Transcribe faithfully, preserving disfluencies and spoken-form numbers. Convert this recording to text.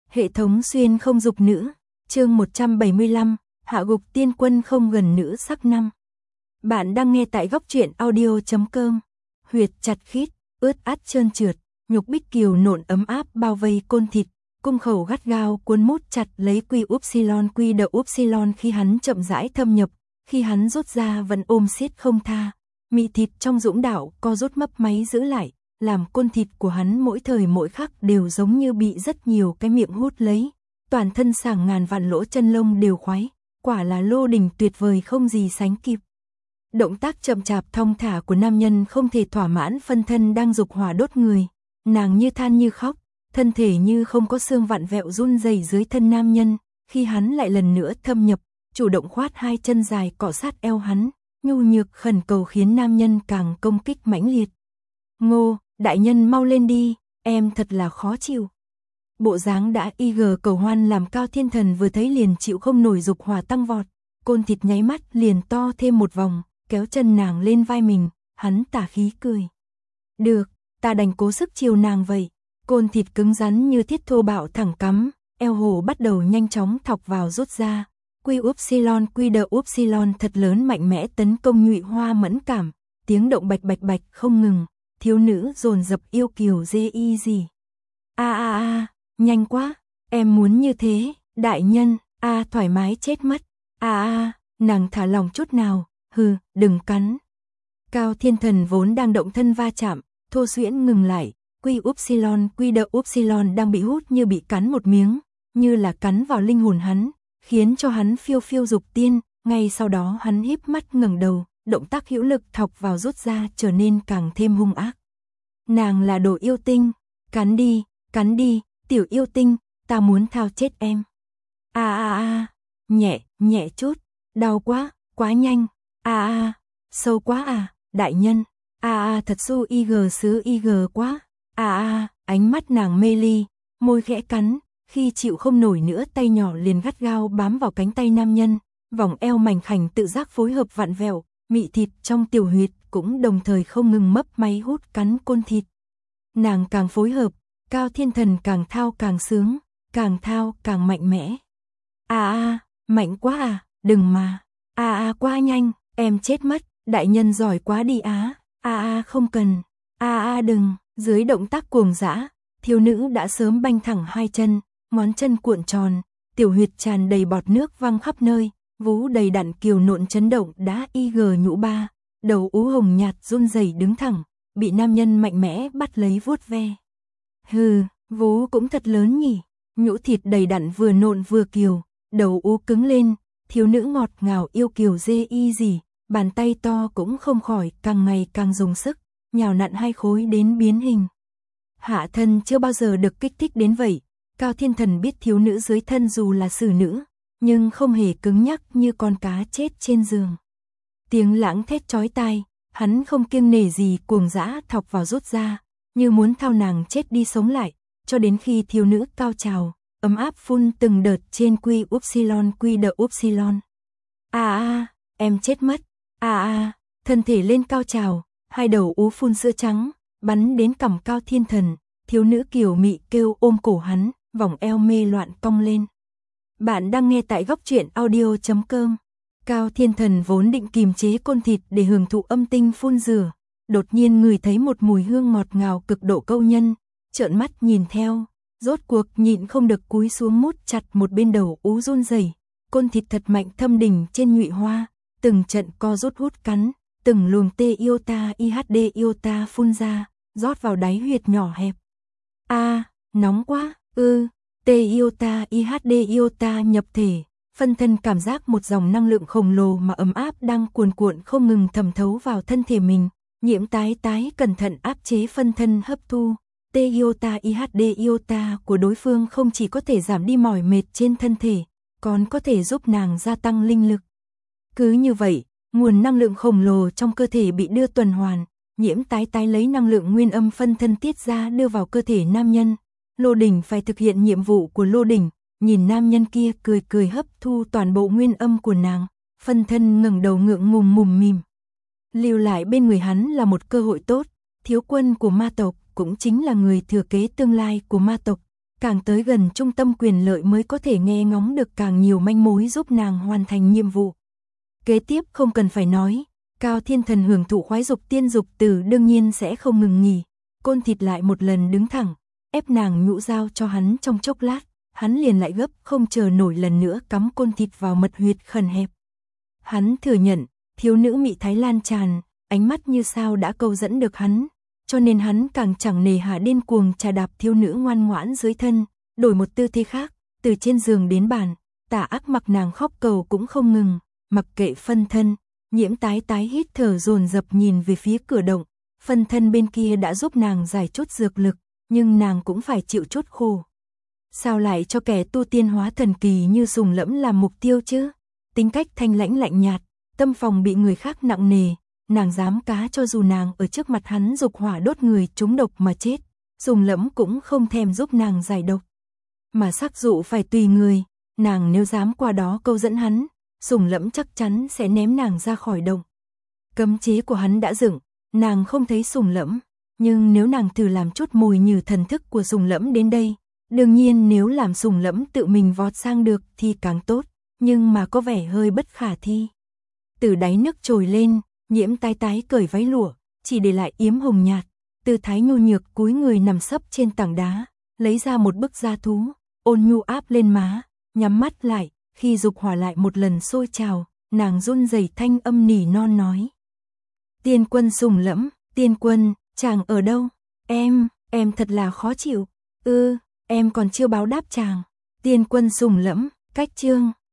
Hệ thống xuyên không dục nữ, chương một trăm bảy mươi lăm, hạ gục tiên quân không gần nữ sắc năm. Bạn đang nghe tại góc truyện audio chấm com. Huyệt chặt khít, ướt át trơn trượt, nhục bích kiều nộn ấm áp bao vây côn thịt, cung khẩu gắt gao cuốn mút chặt lấy quy upsilon quy đờ upsilon khi hắn chậm rãi thâm nhập, khi hắn rút ra vẫn ôm siết không tha. Mị thịt trong dũng đạo co rút mấp máy giữ lại, làm côn thịt của hắn mỗi thời mỗi khắc đều giống như bị rất nhiều cái miệng hút lấy, toàn thân sảng ngàn vạn lỗ chân lông đều khoái, quả là lô đình tuyệt vời không gì sánh kịp. Động tác chậm chạp thong thả của nam nhân không thể thỏa mãn phân thân đang dục hỏa đốt người, nàng như than như khóc, thân thể như không có xương vặn vẹo run rẩy dưới thân nam nhân, khi hắn lại lần nữa thâm nhập, chủ động khoát hai chân dài cọ sát eo hắn, nhu nhược khẩn cầu khiến nam nhân càng công kích mãnh liệt. Ngô, đại nhân mau lên đi, em thật là khó chịu. Bộ dáng đã y gờ cầu hoan làm Cao Thiên Thần vừa thấy liền chịu không nổi dục hỏa tăng vọt, côn thịt nháy mắt liền to thêm một vòng, kéo chân nàng lên vai mình, hắn tà khí cười. Được, ta đành cố sức chiều nàng vậy. Côn thịt cứng rắn như thiết thô bạo thẳng cắm, eo hồ bắt đầu nhanh chóng thọc vào rút ra. Quy upsilon quy đờ upsilon thật lớn mạnh mẽ tấn công nhụy hoa mẫn cảm, tiếng động bạch bạch bạch không ngừng, thiếu nữ dồn dập yêu kiều dê y gì. A a a, nhanh quá, em muốn như thế, đại nhân, a à, thoải mái chết mất. A a a, nàng thả lòng chút nào, hừ, đừng cắn. Cao Thiên Thần vốn đang động thân va chạm, thô xuyễn ngừng lại, quy upsilon quy đờ upsilon đang bị hút như bị cắn một miếng, như là cắn vào linh hồn hắn, khiến cho hắn phiêu phiêu dục tiên, ngay sau đó hắn híp mắt ngẩng đầu, động tác hữu lực thọc vào rút ra trở nên càng thêm hung ác. Nàng là đồ yêu tinh, cắn đi, cắn đi, tiểu yêu tinh, ta muốn thao chết em. A a a, nhẹ, nhẹ chút, đau quá, quá nhanh, a a, sâu quá à, đại nhân, a a thật su ig sứ ig quá, a a, ánh mắt nàng mê ly, môi khẽ cắn, khi chịu không nổi nữa tay nhỏ liền gắt gao bám vào cánh tay nam nhân, vòng eo mảnh khảnh tự giác phối hợp vặn vẹo, mị thịt trong tiểu huyệt cũng đồng thời không ngừng mấp máy hút cắn côn thịt. Nàng càng phối hợp, Cao Thiên Thần càng thao càng sướng, càng thao càng mạnh mẽ. A a, mạnh quá à, đừng mà. A a quá nhanh, em chết mất, đại nhân giỏi quá đi á. A a không cần. A a đừng, dưới động tác cuồng dã, thiếu nữ đã sớm banh thẳng hai chân, ngón chân cuộn tròn, tiểu huyệt tràn đầy bọt nước văng khắp nơi, vú đầy đặn kiều nộn chấn động đã y gờ nhũ ba, đầu ú hồng nhạt run rẩy đứng thẳng, bị nam nhân mạnh mẽ bắt lấy vuốt ve. Hừ, vú cũng thật lớn nhỉ, nhũ thịt đầy đặn vừa nộn vừa kiều, đầu ú cứng lên, thiếu nữ ngọt ngào yêu kiều dê y gì, bàn tay to cũng không khỏi càng ngày càng dùng sức, nhào nặn hai khối đến biến hình. Hạ thân chưa bao giờ được kích thích đến vậy, Cao Thiên Thần biết thiếu nữ dưới thân dù là xử nữ, nhưng không hề cứng nhắc như con cá chết trên giường. Tiếng lãng thét chói tai, hắn không kiêng nể gì cuồng dã thọc vào rút ra, như muốn thao nàng chết đi sống lại, cho đến khi thiếu nữ cao trào, ấm áp phun từng đợt trên quy upsilon quy đờ upsilon. A a, em chết mất. A a, thân thể lên cao trào, hai đầu ú phun sữa trắng, bắn đến cằm Cao Thiên Thần, thiếu nữ kiều mị kêu ôm cổ hắn, vòng eo mê loạn cong lên. Bạn đang nghe tại góc truyện audio chấm com. Cao Thiên Thần vốn định kiềm chế côn thịt để hưởng thụ âm tinh phun rửa, đột nhiên ngửi thấy một mùi hương ngọt ngào cực độ câu nhân, trợn mắt nhìn theo, rốt cuộc nhịn không được cúi xuống mút chặt một bên đầu ú run rẩy, côn thịt thật mạnh thâm đỉnh trên nhụy hoa, từng trận co rút hút cắn, từng luồng tê iota ihd iota phun ra, rót vào đáy huyệt nhỏ hẹp. A, à, nóng quá, ư, tê iota ihd iota nhập thể, phân thân cảm giác một dòng năng lượng khổng lồ mà ấm áp đang cuồn cuộn không ngừng thẩm thấu vào thân thể mình. Nhiễm tái tái cẩn thận áp chế phân thân hấp thu, tê iota ihd iota của đối phương không chỉ có thể giảm đi mỏi mệt trên thân thể, còn có thể giúp nàng gia tăng linh lực. Cứ như vậy, nguồn năng lượng khổng lồ trong cơ thể bị đưa tuần hoàn, nhiễm tái tái lấy năng lượng nguyên âm phân thân tiết ra đưa vào cơ thể nam nhân. Lô Đỉnh phải thực hiện nhiệm vụ của Lô Đỉnh, nhìn nam nhân kia cười cười hấp thu toàn bộ nguyên âm của nàng, phân thân ngẩng đầu ngượng ngùng mùm mìm. Lưu lại bên người hắn là một cơ hội tốt, thiếu quân của ma tộc cũng chính là người thừa kế tương lai của ma tộc, càng tới gần trung tâm quyền lợi mới có thể nghe ngóng được càng nhiều manh mối giúp nàng hoàn thành nhiệm vụ. Kế tiếp không cần phải nói, Cao Thiên Thần hưởng thụ khoái dục tiên dục tử đương nhiên sẽ không ngừng nghỉ. Côn thịt lại một lần đứng thẳng, ép nàng nhũ dao cho hắn trong chốc lát, hắn liền lại gấp không chờ nổi lần nữa cắm côn thịt vào mật huyệt khẩn hẹp. Hắn thừa nhận, thiếu nữ mị thái lan tràn, ánh mắt như sao đã câu dẫn được hắn, cho nên hắn càng chẳng nề hà điên cuồng trà đạp thiếu nữ ngoan ngoãn dưới thân, đổi một tư thế khác, từ trên giường đến bàn, tà ác mặc nàng khóc cầu cũng không ngừng, mặc kệ phân thân, Nhiễm Tái Tái hít thở dồn dập nhìn về phía cửa động, phân thân bên kia đã giúp nàng giải chút dược lực, nhưng nàng cũng phải chịu chút khổ. Sao lại cho kẻ tu tiên hóa thần kỳ như Sùng Lẫm làm mục tiêu chứ? Tính cách thanh lãnh lạnh nhạt, tâm phòng bị người khác nặng nề, nàng dám cá cho dù nàng ở trước mặt hắn dục hỏa đốt người trúng độc mà chết, Sùng Lẫm cũng không thèm giúp nàng giải độc. Mà sắc dụ phải tùy người, nàng nếu dám qua đó câu dẫn hắn, Sùng Lẫm chắc chắn sẽ ném nàng ra khỏi động. Cấm chế của hắn đã dựng, nàng không thấy Sùng Lẫm, nhưng nếu nàng thử làm chút mồi nhử thần thức của Sùng Lẫm đến đây, đương nhiên nếu làm Sùng Lẫm tự mình vọt sang được thì càng tốt, nhưng mà có vẻ hơi bất khả thi. Từ đáy nước trồi lên, Nhiễm Tái Tái cởi váy lụa, chỉ để lại yếm hồng nhạt, tư thái nhu nhược cúi người nằm sấp trên tảng đá, lấy ra một bức da thú, ôn nhu áp lên má, nhắm mắt lại, khi dục hỏa lại một lần sôi trào, nàng run rẩy thanh âm nỉ non nói: "Tiên quân Sùng Lẫm, tiên quân, chàng ở đâu? Em, em thật là khó chịu. Ư, em còn chưa báo đáp chàng." Tiên quân Sùng Lẫm, cách chương